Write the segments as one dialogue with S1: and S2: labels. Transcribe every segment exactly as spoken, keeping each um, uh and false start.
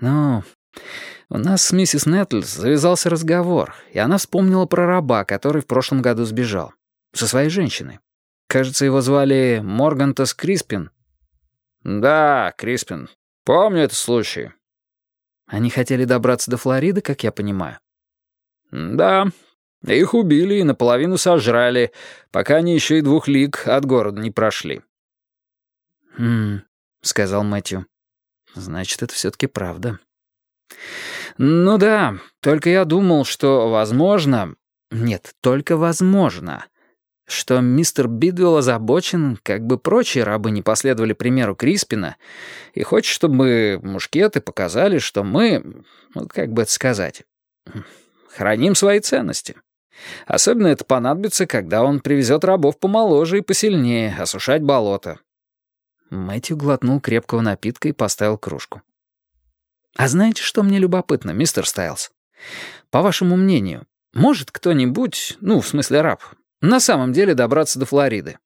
S1: «Ну, у нас с миссис Нетлс завязался разговор, и она вспомнила про раба, который в прошлом году сбежал. Со своей женщиной. Кажется, его звали Моргантас Криспин».
S2: «Да, Криспин. Помню этот случай».
S1: «Они хотели добраться до Флориды, как я понимаю?»
S2: «Да. Их убили и наполовину сожрали, пока они еще и двух лиг от города не прошли».
S1: «Хм», — сказал Мэтью. «Значит, это все-таки правда». «Ну да, только я думал, что возможно... Нет, только возможно, что мистер Бидвелл озабочен, как бы прочие рабы не последовали примеру Криспина, и хочет, чтобы мушкеты показали, что мы, ну, как бы это сказать, храним свои ценности. Особенно это понадобится, когда он привезет рабов помоложе и посильнее осушать болото». Мэтью глотнул крепкого напитка и поставил кружку. «А знаете, что мне любопытно, мистер Стайлз? По вашему мнению, может кто-нибудь, ну, в смысле раб, на самом деле добраться до Флориды?»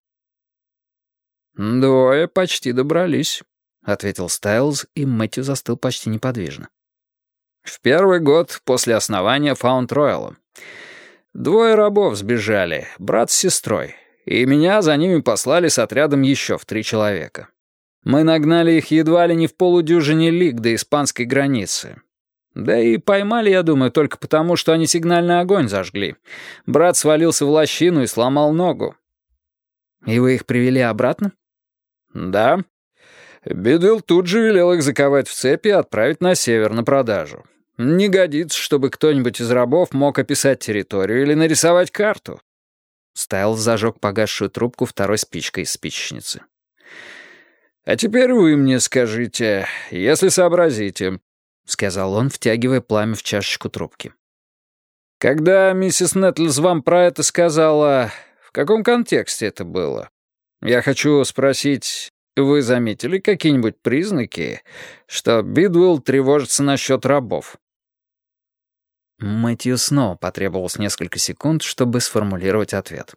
S2: «Двое почти добрались»,
S1: — ответил Стайлз, и Мэтью застыл почти неподвижно.
S2: «В первый год после основания Фаунд-Ройала. Двое рабов сбежали, брат с сестрой, и меня за ними послали с отрядом еще в три человека. Мы нагнали их едва ли не в полудюжине лиг до испанской границы. Да и поймали, я думаю, только потому, что они сигнальный огонь зажгли. Брат свалился в лощину и сломал ногу».
S1: «И вы их привели обратно?»
S2: «Да. Бидвелл тут же велел их заковать в цепи и отправить на север на продажу. Не годится, чтобы кто-нибудь из рабов мог описать территорию или нарисовать карту».
S1: Стайлз зажег погасшую трубку второй спичкой из спичечницы.
S2: «А теперь вы мне скажите, если сообразите», — сказал он, втягивая пламя в чашечку трубки. «Когда миссис Нетлс вам про это сказала, в каком контексте это было? Я хочу спросить, вы заметили какие-нибудь признаки, что Бидвелл тревожится насчет рабов?»
S1: Мэтью снова потребовалось несколько секунд, чтобы сформулировать ответ.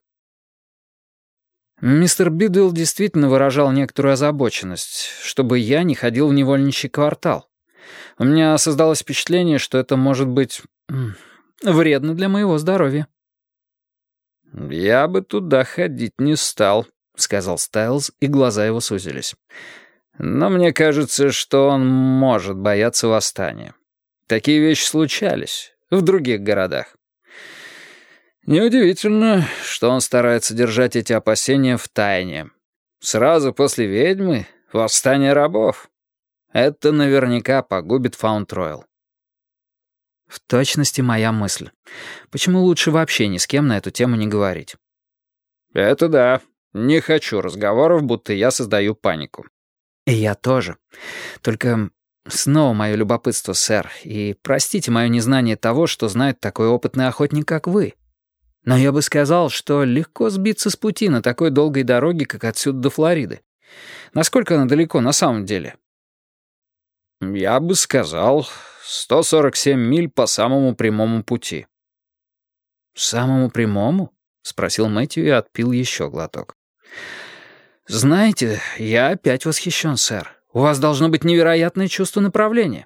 S1: Мистер Бидвелл действительно выражал некоторую озабоченность, чтобы я не ходил в невольничий квартал. У меня создалось впечатление, что это может быть вредно для моего здоровья.
S2: «Я бы туда ходить не стал», — сказал Стайлз, и глаза его сузились. «Но мне кажется, что он может бояться восстания. Такие вещи случались в других городах. Неудивительно, что он старается держать эти опасения в тайне. Сразу после ведьмы — восстание рабов. Это наверняка погубит Фаунд-Ройл».
S1: В точности моя мысль. Почему лучше вообще ни с кем на эту тему не говорить?
S2: «Это да. Не хочу разговоров, будто я создаю панику».
S1: И я тоже. Только снова мое любопытство, сэр, и простите мое незнание того, что знает такой опытный охотник, как вы. Но я бы сказал, что легко сбиться с пути на такой долгой дороге, как отсюда до Флориды. Насколько она далеко на самом деле?
S2: «Я бы сказал, сто сорок семь миль по самому прямому пути».
S1: «Самому прямому?» — спросил Мэтью и отпил еще глоток. «Знаете, я опять восхищен, сэр. У вас должно быть невероятное чувство направления».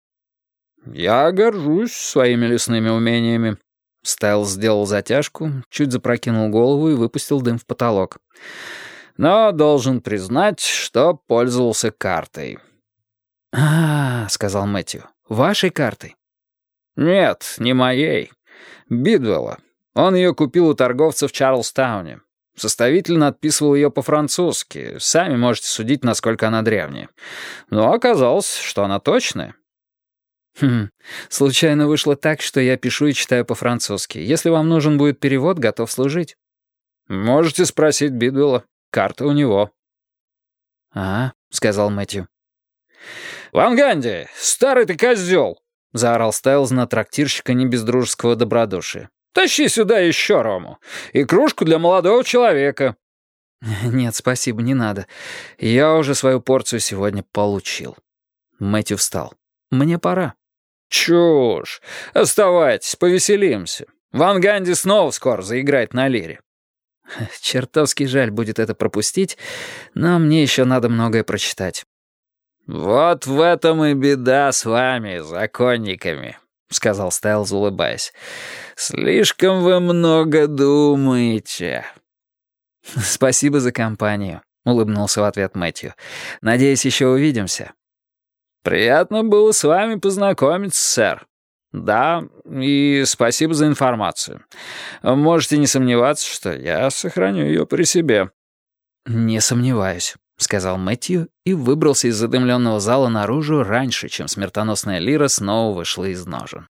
S2: «Я горжусь своими лесными умениями».
S1: Стайлз сделал затяжку, чуть запрокинул голову и выпустил дым в потолок.
S2: «Но должен признать, что пользовался картой».
S1: «А, — сказал Мэтью, — вашей картой?»
S2: «Нет, не моей. Бидвелла. Он ее купил у торговца в Чарльстауне. Составитель надписывал ее по-французски. Сами можете судить, насколько она древняя. Но оказалось, что она точная».
S1: «Хм, случайно вышло так, что я пишу и читаю по-французски. Если вам нужен будет перевод, готов служить».
S2: «Можете спросить Бидвелла. Карта у него».
S1: «А, — сказал Мэтью.
S2: «Ван Ганди, старый ты козел!» — заорал Стайлз на трактирщика не без дружеского добродушия. «Тащи сюда еще рому и кружку для молодого человека».
S1: «Нет, спасибо, не надо. Я уже свою порцию сегодня получил». Мэтью встал. «Мне пора».
S2: «Чушь! Оставайтесь, повеселимся. Ван Ганди снова скоро заиграет на лире».
S1: Чертовски жаль будет это пропустить, но мне еще надо многое прочитать.
S2: «Вот в этом и беда с вами, законниками», — сказал Стайлз, улыбаясь. «Слишком вы много думаете».
S1: «Спасибо за компанию», — улыбнулся в ответ Мэтью. «Надеюсь, еще увидимся».
S2: «Приятно было с вами познакомиться, сэр. Да, и спасибо за информацию. Можете не сомневаться, что я сохраню ее при себе».
S1: «Не сомневаюсь», — сказал Мэтью и выбрался из задымленного зала наружу раньше, чем смертоносная лира снова вышла из ножен.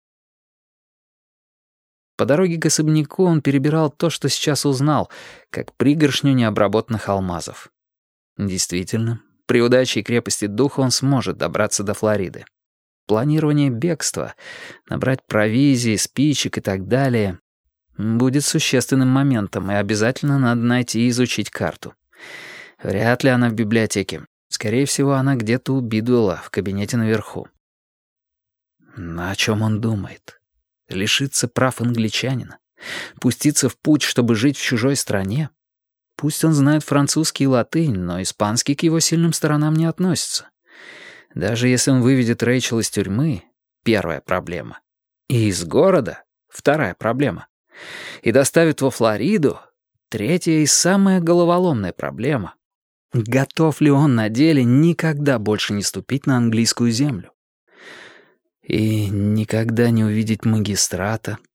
S1: По дороге к особняку он перебирал то, что сейчас узнал, как пригоршню необработанных алмазов. Действительно, при удаче и крепости духа он сможет добраться до Флориды. Планирование бегства, набрать провизии, спичек и так далее будет существенным моментом, и обязательно надо найти и изучить карту. Вряд ли она в библиотеке. Скорее всего, она где-то у Бидуэлла в кабинете наверху. Но о чем он думает? Лишиться прав англичанина? Пуститься в путь, чтобы жить в чужой стране? Пусть он знает французский и латынь, но испанский к его сильным сторонам не относится. Даже если он выведет Рэйчел из тюрьмы — первая проблема. И из города — вторая проблема. И доставит во Флориду — третья и самая головоломная проблема. Готов ли он на деле никогда больше не ступить на английскую землю? И никогда не увидеть магистрата,